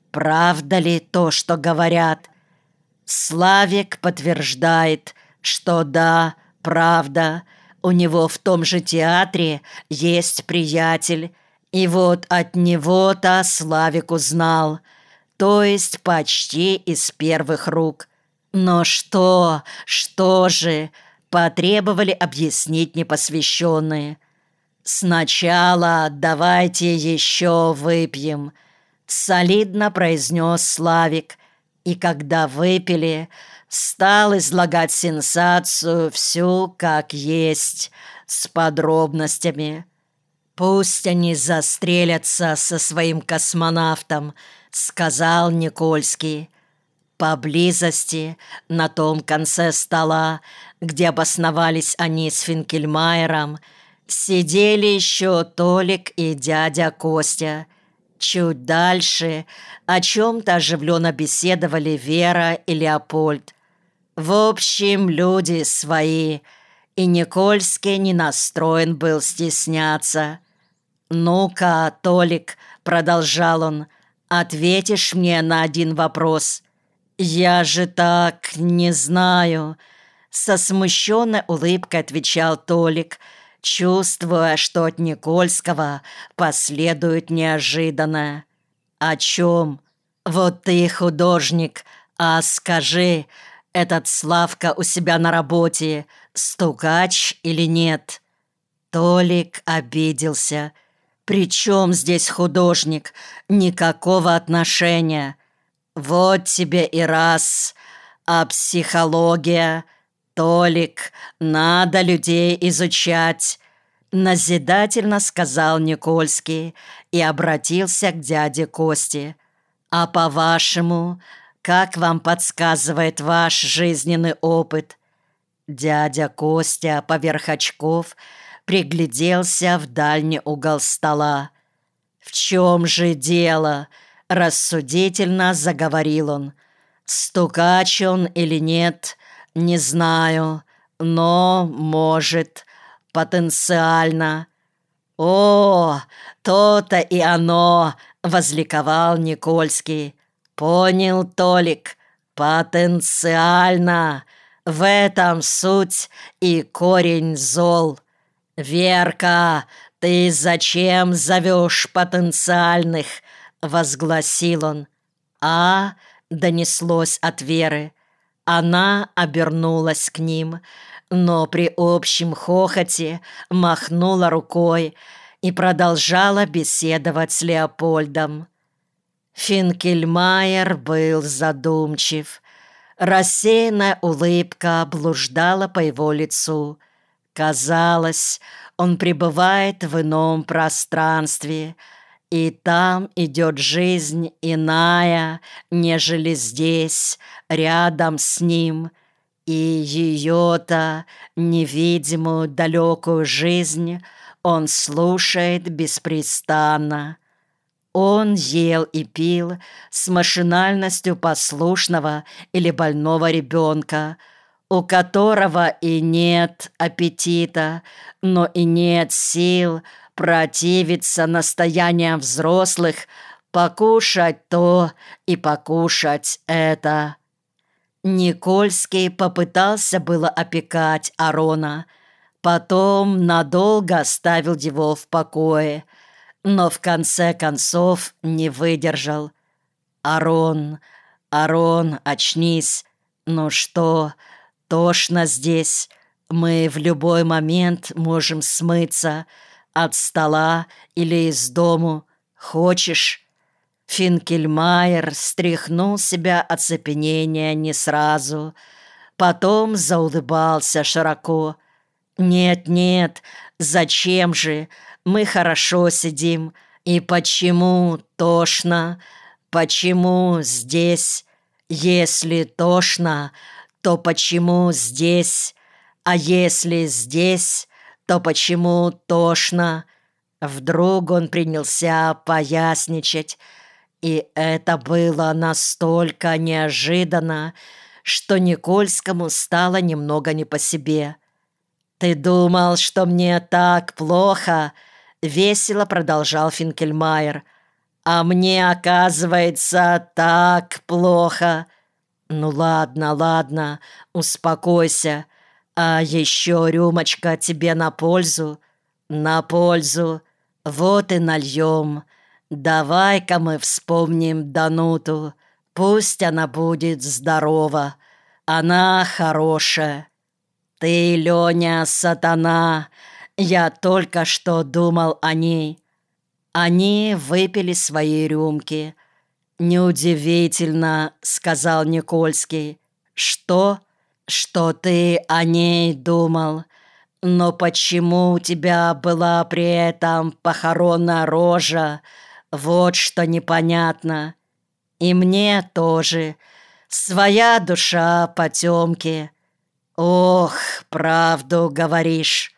правда ли то, что говорят?» Славик подтверждает, что да, правда. У него в том же театре есть приятель, и вот от него-то Славик узнал, то есть почти из первых рук. Но что же, потребовали объяснить непосвященные. «Сначала давайте еще выпьем», — солидно произнес Славик, и когда выпили, стал излагать сенсацию всю как есть, с подробностями. «Пусть они застрелятся со своим космонавтом», — сказал Никольский. Поблизости, на том конце стола, где обосновались они с Финкельмайером, сидели еще Толик и дядя Костя. Чуть дальше о чем-то оживленно беседовали Вера и Леопольд. В общем, люди свои, и Никольский не настроен был стесняться. «Ну-ка, Толик», — продолжал он, — «ответишь мне на один вопрос». «Я же так не знаю», — со смущенной улыбкой отвечал Толик, чувствуя, что от Никольского последует неожиданное. «О чем? Вот ты художник, а скажи, этот Славка у себя на работе стукач или нет?» Толик обиделся. «При чем здесь художник? Никакого отношения. Вот тебе и раз. А психология? Толик, надо людей изучать», — назидательно сказал Никольский и обратился к дяде Косте. «А по-вашему, как вам подсказывает ваш жизненный опыт?» Дядя Костя поверх очков пригляделся в дальний угол стола. «В чем же дело?» — рассудительно заговорил он. «Стукач он или нет, не знаю, но, может, потенциально». «О, то-то и оно!» — возликовал Никольский. «Понял, Толик, потенциально. В этом суть и корень зол. Верка, ты зачем зовешь потенциальных?» — возгласил он. «А?» — донеслось от Веры. Она обернулась к ним, но при общем хохоте махнула рукой и продолжала беседовать с Леопольдом. Финкельмайер был задумчив. Рассеянная улыбка блуждала по его лицу. Казалось, он пребывает в ином пространстве, и там идет жизнь иная, нежели здесь, рядом с ним, и ее-то, невидимую далекую жизнь, он слушает беспрестанно. Он ел и пил с машинальностью послушного или больного ребенка, у которого и нет аппетита, но и нет сил противиться настояниям взрослых покушать то и покушать это. Никольский попытался было опекать Арона, потом надолго оставил его в покое, но в конце концов не выдержал. «Арон, Арон, очнись! Ну что, тошно здесь? Мы в любой момент можем смыться от стола или из дому. Хочешь?» Финкельмайер стряхнул себя оцепенение не сразу, потом заулыбался широко. «Нет, зачем же? Мы хорошо сидим. И почему тошно? Почему здесь? Если тошно, то почему здесь? А если здесь, то почему тошно?» Вдруг он принялся поясничать, и это было настолько неожиданно, что Никольскому стало немного не по себе. «Ты думал, что мне так плохо?» — весело продолжал Финкельмайер. А мне, оказывается, так плохо. Ну ладно, ладно, успокойся. А еще рюмочка тебе на пользу? На пользу. Вот и нальем. Давай-ка мы вспомним Дануту. Пусть она будет здорова. Она хорошая. Ты, Леня, сатана. Я только что думал о ней. Они выпили свои рюмки. «Неудивительно», — сказал Никольский. «Что? Что ты о ней думал? Но почему у тебя была при этом похоронная рожа? Вот что непонятно. И мне тоже. Своя душа потемки. Ох, правду говоришь».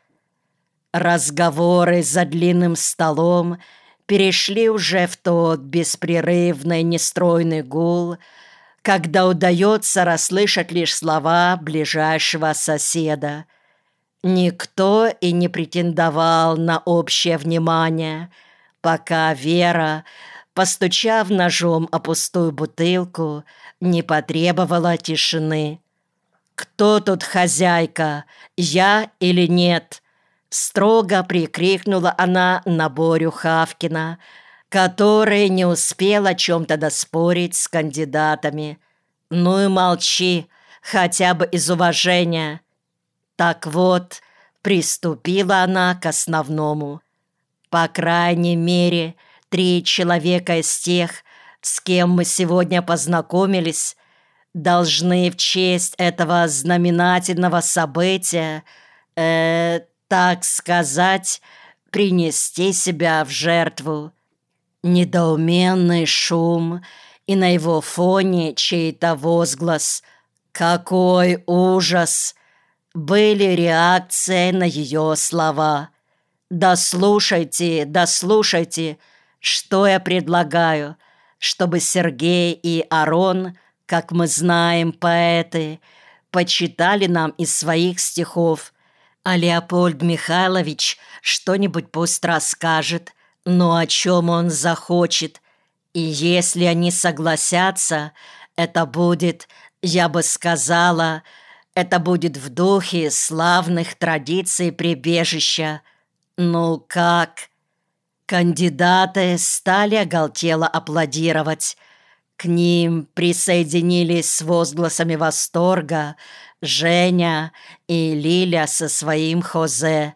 Разговоры за длинным столом перешли уже в тот беспрерывный нестройный гул, когда удается расслышать лишь слова ближайшего соседа. Никто и не претендовал на общее внимание, пока Вера, постучав ножом о пустую бутылку, не потребовала тишины. «Кто тут хозяйка, я или нет?» Строго прикрикнула она на Борю Хавкина, который не успел о чем-то доспорить с кандидатами. «Ну и молчи, хотя бы из уважения». Так вот, приступила она к основному. По крайней мере, 3 человека из тех, с кем мы сегодня познакомились, должны в честь этого знаменательного события, так сказать, принести себя в жертву. Недоуменный шум, и на его фоне чей-то возглас «Какой ужас!» были реакцией на ее слова. «Дослушайте, дослушайте, что я предлагаю, чтобы Сергей и Арон, как мы знаем, поэты, почитали нам из своих стихов, а Леопольд Михайлович что-нибудь пусть расскажет, но о чем он захочет. И если они согласятся, это будет, я бы сказала, это будет в духе славных традиций прибежища. Ну как?» Кандидаты стали оголтело аплодировать. К ним присоединились с возгласами восторга Женя и Лиля со своим Хозе.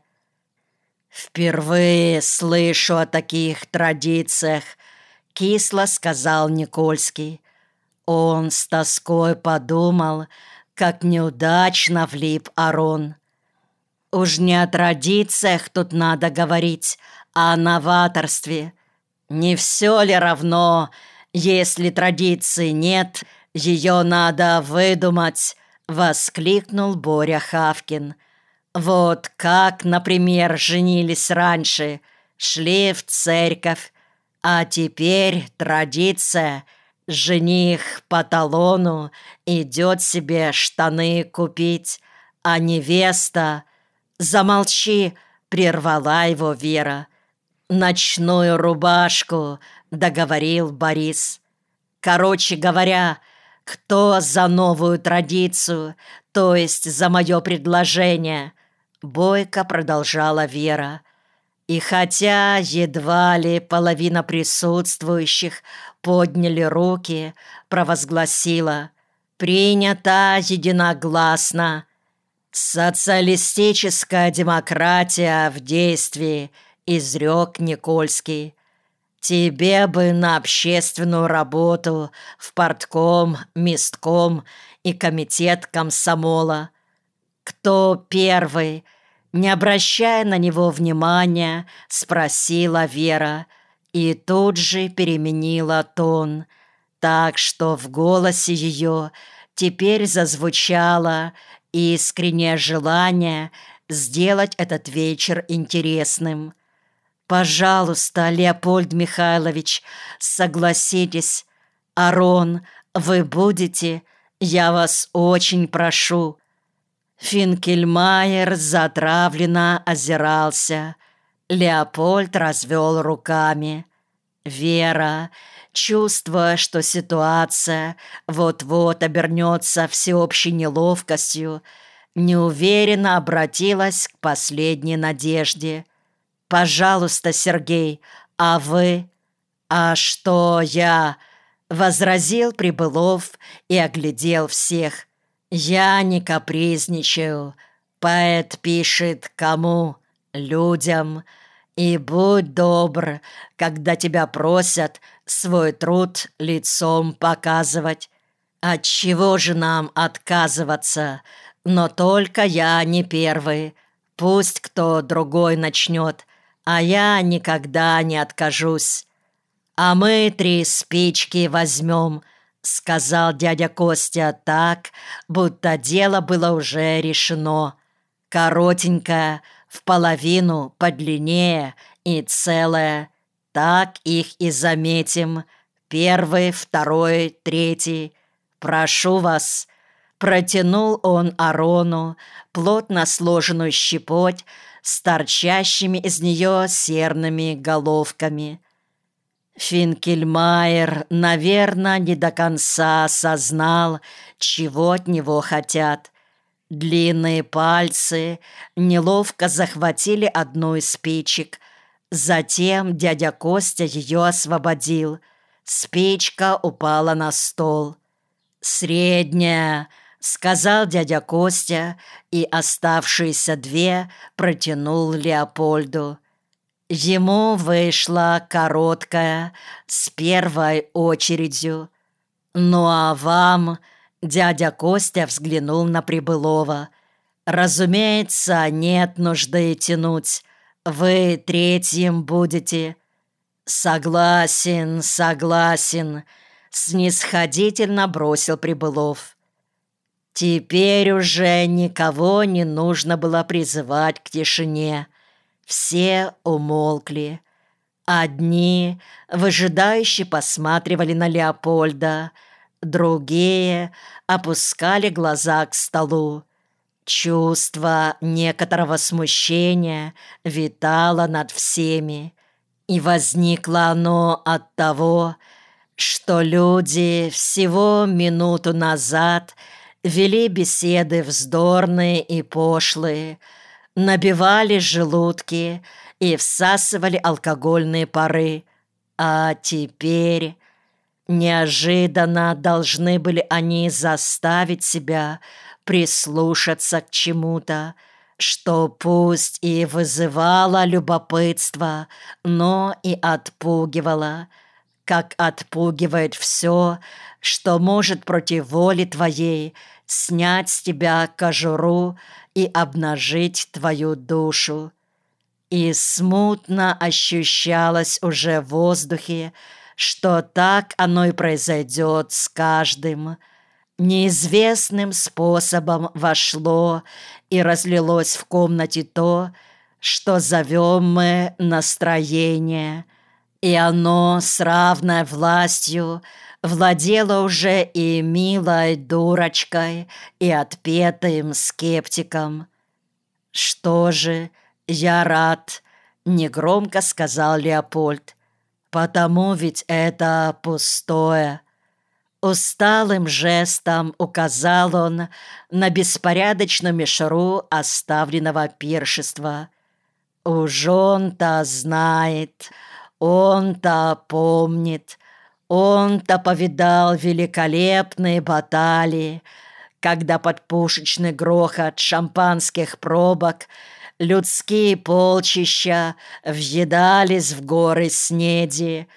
«Впервые слышу о таких традициях», — кисло сказал Никольский. Он с тоской подумал, как неудачно влип Арон. «Уж не о традициях тут надо говорить, а о новаторстве. Не все ли равно, если традиции нет, ее надо выдумать?» — воскликнул Боря Хавкин. «Вот как, например, женились раньше, шли в церковь, а теперь традиция. Жених по талону идет себе штаны купить, а невеста...» «Замолчи!» — прервала его Вера. «Ночную рубашку», — договорил Борис. «Короче говоря, кто за новую традицию, то есть за мое предложение?» Бойко продолжала Вера. И хотя едва ли половина присутствующих подняли руки, провозгласила: «Принято единогласно. Социалистическая демократия в действии», — изрек Никольский. «Тебе бы на общественную работу в партком, местком и комитет комсомола». «Кто первый?» Не обращая на него внимания, спросила Вера и тут же переменила тон, так что в голосе ее теперь зазвучало искреннее желание сделать этот вечер интересным. «Пожалуйста, Леопольд Михайлович, согласитесь. Арон, вы будете? Я вас очень прошу». Финкельмайер затравленно озирался. Леопольд развел руками. Вера, чувствуя, что ситуация вот-вот обернется всеобщей неловкостью, неуверенно обратилась к последней надежде. «Пожалуйста, Сергей, а вы?» «А что я?» — возразил Прибылов и оглядел всех. «Я не капризничаю. Поэт пишет кому? Людям. И будь добр, когда тебя просят свой труд лицом показывать. Отчего же нам отказываться? Но только я не первый. Пусть кто другой начнет, а я никогда не откажусь». «А мы 3 спички возьмем», — сказал дядя Костя так, будто дело было уже решено. «Коротенькая, в половину, подлиннее и целая. Так их и заметим. 1, 2, 3. Прошу вас». Протянул он Арону плотно сложенную щепоть с торчащими из нее серными головками. Финкельмайер, наверное, не до конца осознал, чего от него хотят. Длинные пальцы неловко захватили одну из спичек. Затем дядя Костя ее освободил. Спичка упала на стол. «Средняя», — сказал дядя Костя, и оставшиеся 2 протянул Леопольду. Ему вышла короткая, с первой очередью. «Ну а вам?» — дядя Костя взглянул на Прибылова. «Разумеется, нет нужды тянуть. Вы 3-м будете». «Согласен, согласен», — снисходительно бросил Прибылов. Теперь уже никого не нужно было призывать к тишине. Все умолкли. Одни выжидающе посматривали на Леопольда, другие опускали глаза к столу. Чувство некоторого смущения витало над всеми, и возникло оно от того, что люди всего минуту назад вели беседы вздорные и пошлые, набивали желудки и всасывали алкогольные пары. А теперь неожиданно должны были они заставить себя прислушаться к чему-то, что пусть и вызывало любопытство, но и отпугивало, как отпугивает все, что может против воли твоей снять с тебя кожуру и обнажить твою душу. И смутно ощущалось уже в воздухе, что так оно и произойдет с каждым. Неизвестным способом вошло и разлилось в комнате то, что зовем мы настроение, и оно с равной властью владело уже и милой дурочкой, и отпетым скептиком. «Что же, я рад», — негромко сказал Леопольд, «потому ведь это пустое». Усталым жестом указал он на беспорядочную мишуру оставленного пиршества. «Уж он-то знает, он-то помнит, он-то повидал великолепные баталии, когда под пушечный грохот шампанских пробок людские полчища въедались в горы снеди,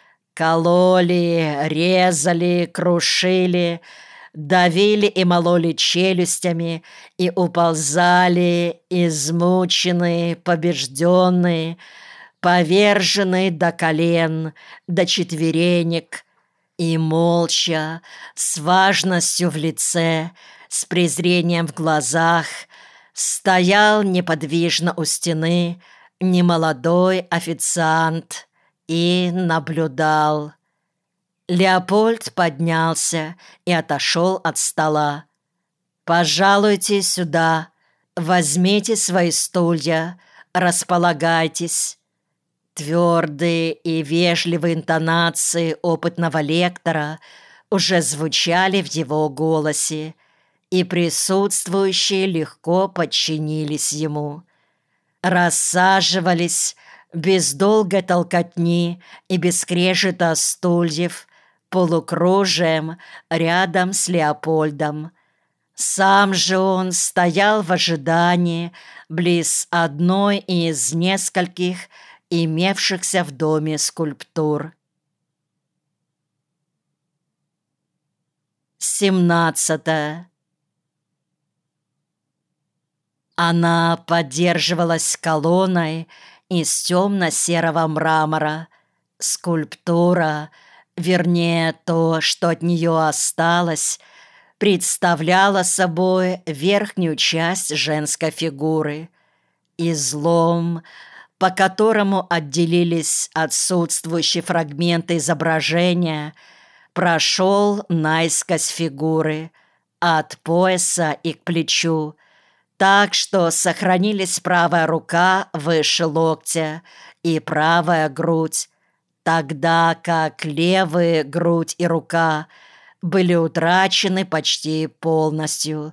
кололи, резали, крушили, давили и мололи челюстями и уползали, измученные, побежденные, поверженные до колен, до четверенек, и молча, с важностью в лице, с презрением в глазах, стоял неподвижно у стены немолодой официант и наблюдал. Леопольд поднялся и отошел от стола. «Пожалуйте сюда, возьмите свои стулья, располагайтесь». Твердые и вежливые интонации опытного лектора уже звучали в его голосе, и присутствующие легко подчинились ему. Рассаживались без долгой толкотни и без скрежета стульев полукружием рядом с Леопольдом. Сам же он стоял в ожидании близ одной из нескольких имевшихся в доме скульптур. 17. Она поддерживалась колонной из темно-серого мрамора. Скульптура, вернее, то, что от нее осталось, представляла собой верхнюю часть женской фигуры. Излом, по которому отделились отсутствующие фрагменты изображения, прошел наискось фигуры, от пояса и к плечу, так что сохранились правая рука выше локтя и правая грудь, тогда как левые грудь и рука были утрачены почти полностью.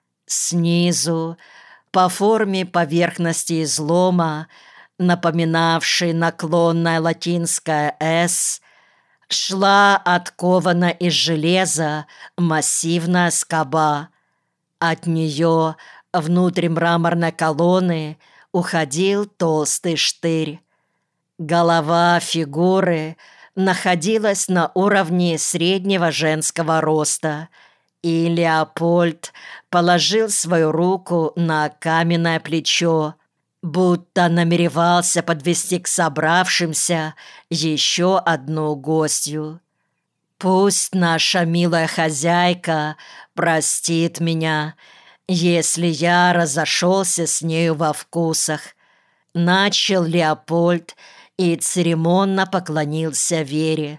Снизу, по форме поверхности излома, напоминавшей наклонное латинское «С», шла откована из железа массивная скоба. От нее внутрь мраморной колонны уходил толстый штырь. Голова фигуры находилась на уровне среднего женского роста, и Леопольд положил свою руку на каменное плечо, будто намеревался подвести к собравшимся еще одну гостью. «Пусть наша милая хозяйка простит меня, если я разошелся с нею во вкусах», — начал Леопольд и церемонно поклонился Вере.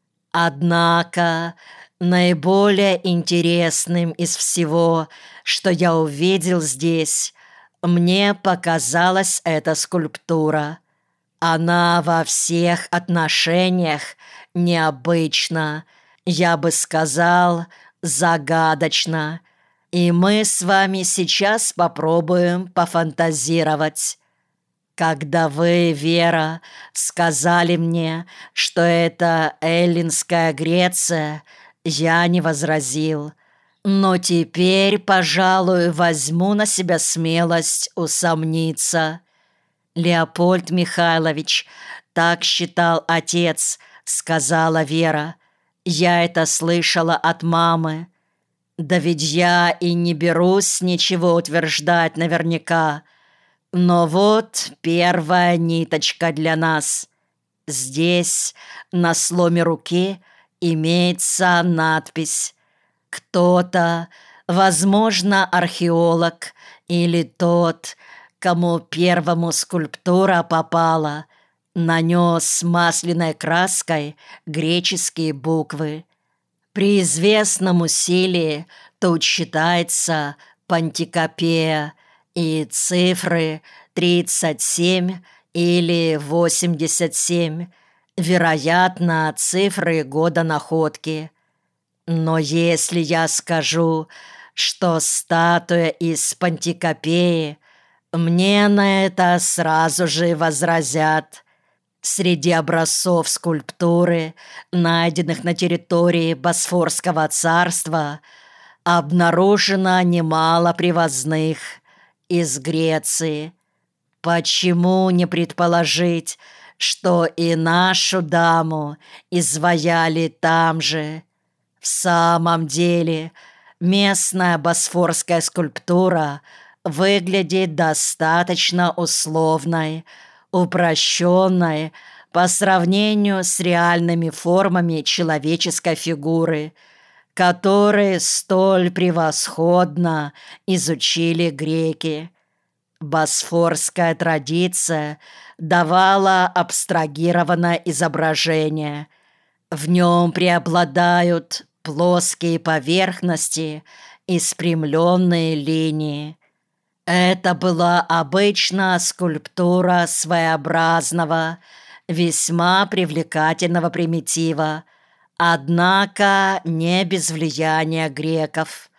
«Однако наиболее интересным из всего, что я увидел здесь, мне показалась эта скульптура. Она во всех отношениях необычна, я бы сказал, загадочна, и мы с вами сейчас попробуем пофантазировать. Когда вы, Вера, сказали мне, что это эллинская Греция, я не возразил. Но теперь, пожалуй, возьму на себя смелость усомниться. Леопольд Михайлович, так считал отец, сказала Вера. Я это слышала от мамы. Да ведь я и не берусь ничего утверждать наверняка. Но вот первая ниточка для нас. Здесь, на сломе руки, имеется надпись. Кто-то, возможно, археолог или тот, кому первому скульптура попала, нанес масляной краской греческие буквы. При известном усилии тут считается Пантикопея, и цифры 37 или 87, вероятно, цифры года находки. Но если я скажу, что статуя из Пантикопеи, мне на это сразу же возразят. Среди образцов скульптуры, найденных на территории Босфорского царства, обнаружено немало привозных из Греции. Почему не предположить, что и нашу даму изваяли там же? В самом деле, местная босфорская скульптура выглядит достаточно условной, упрощенной по сравнению с реальными формами человеческой фигуры, которые столь превосходно изучили греки. Босфорская традиция давала абстрагированное изображение. В нем преобладают плоские поверхности и спрямленные линии. Это была обычно скульптура своеобразного, весьма привлекательного примитива, однако не без влияния греков.